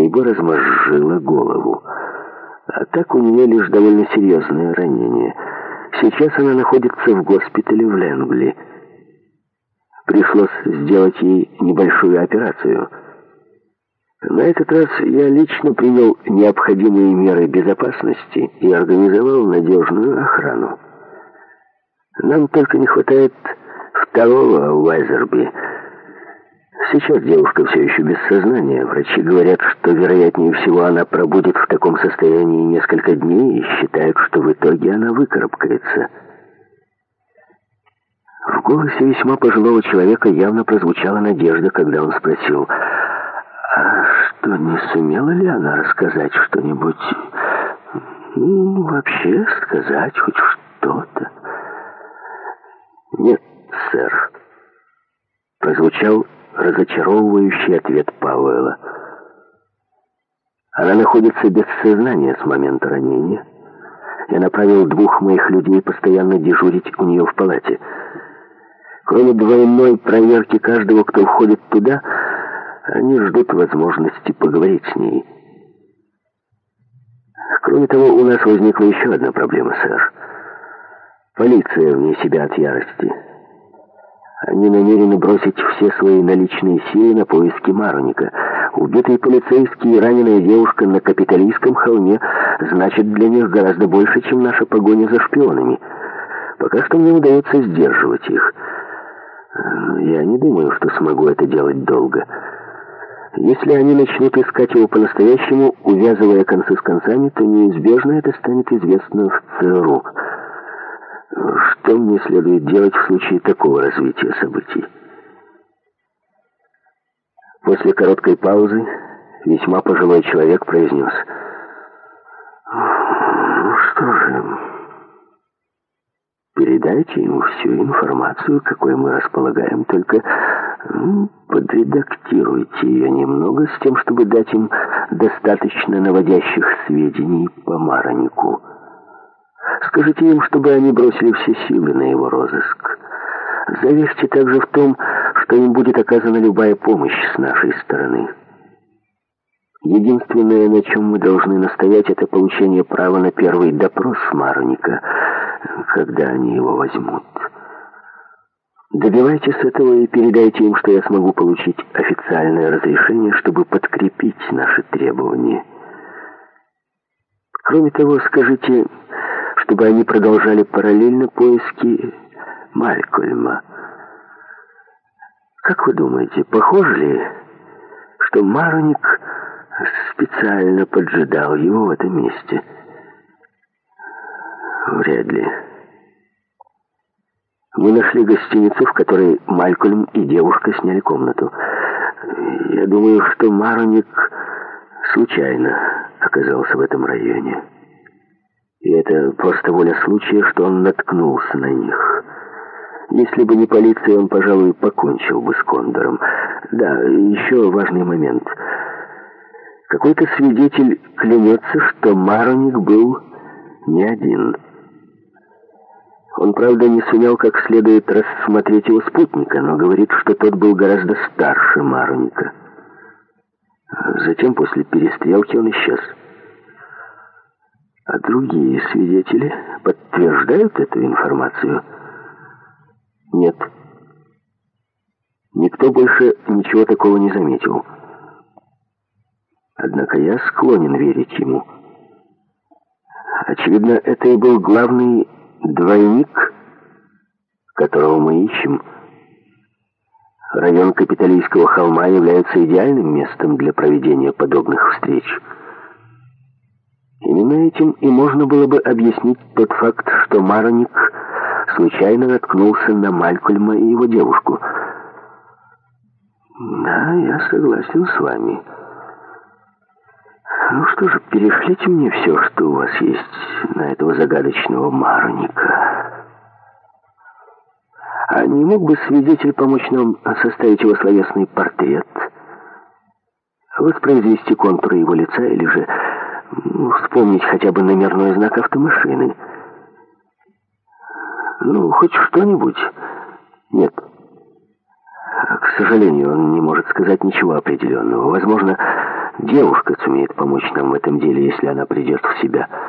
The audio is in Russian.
ибо размозжила голову. А так у нее лишь довольно серьезное ранение. Сейчас она находится в госпитале в Лэнгли. Пришлось сделать ей небольшую операцию. На этот раз я лично принял необходимые меры безопасности и организовал надежную охрану. Нам только не хватает второго Уайзерби. Сейчас девушка все еще без сознания. Врачи говорят, что, вероятнее всего, она пробудет в таком состоянии несколько дней и считают, что в итоге она выкарабкается. В голосе весьма пожилого человека явно прозвучала надежда, когда он спросил: «А что, не сумела ли она рассказать что-нибудь? Вообще сказать хоть что-то?» «Нет, сэр», — прозвучал разочаровывающий ответ Пауэлла. «Она находится без сознания с момента ранения. Я направил 2 моих людей постоянно дежурить у нее в палате. Кроме двойной проверки каждого, кто входит туда, они ждут возможности поговорить с ней. Кроме того, у нас возникла еще одна проблема, сэр. Полиция вне себя от ярости. Они намерены бросить все свои наличные силы на поиски Мароника. Убитый полицейский и раненая девушка на Капитолийском холме значит для них гораздо больше, чем наша погоня за шпионами. Пока что мне удается сдерживать их. Я не думаю, что смогу это делать долго. Если они начнут искать его по-настоящему, увязывая концы с концами, то неизбежно это станет известно в ЦРУ. Что мне следует делать в случае такого развития событий?» После короткой паузы весьма пожилой человек произнес: «Ну что же, передайте ему всю информацию, какой мы располагаем, только подредактируйте ее немного с тем, чтобы дать им достаточно наводящих сведений по Маронику. Скажите им, чтобы они бросили все силы на его розыск. Заверьте также в том, что им будет оказана любая помощь с нашей стороны. Единственное, на чем мы должны настоять, это получение права на первый допрос Мароника, когда они его возьмут. Добивайтесь этого и передайте им, что я смогу получить официальное разрешение, чтобы подкрепить наши требования. Кроме того, скажите, чтобы они продолжали параллельно поиски Малькольма. Как вы думаете, похоже ли, что Мароник специально поджидал его в этом месте? Вряд ли. Мы нашли гостиницу, в которой Малькольм и девушка сняли комнату. Я думаю, что Мароник случайно оказался в этом районе. И это просто воля случая, что он наткнулся на них. Если бы не полиция, он, пожалуй, покончил бы с Кондором. Да, еще важный момент. Какой-то свидетель клянется, что Мароник был не один. Он, правда, не сумел как следует рассмотреть его спутника, но говорит, что тот был гораздо старше Мароника. Затем, после перестрелки, он исчез. А другие свидетели подтверждают эту информацию? Нет. Никто больше ничего такого не заметил. Однако я склонен верить ему. Очевидно, это и был главный двойник, которого мы ищем. Район Капитолийского холма является идеальным местом для проведения подобных встреч. Именно этим и можно было бы объяснить тот факт, что Мароник случайно наткнулся на Малькольма и его девушку. Да, я согласен с вами. Ну что же, перешлите мне все, что у вас есть на этого загадочного Мароника. А не мог бы свидетель помочь нам составить его словесный портрет, воспроизвести контуры его лица или же вспомнить хотя бы номерной знак автомашины? Ну, хоть что-нибудь? Нет. К сожалению, он не может сказать ничего определенного. Возможно, Девушка сумеет помочь нам в этом деле, если она придет в себя.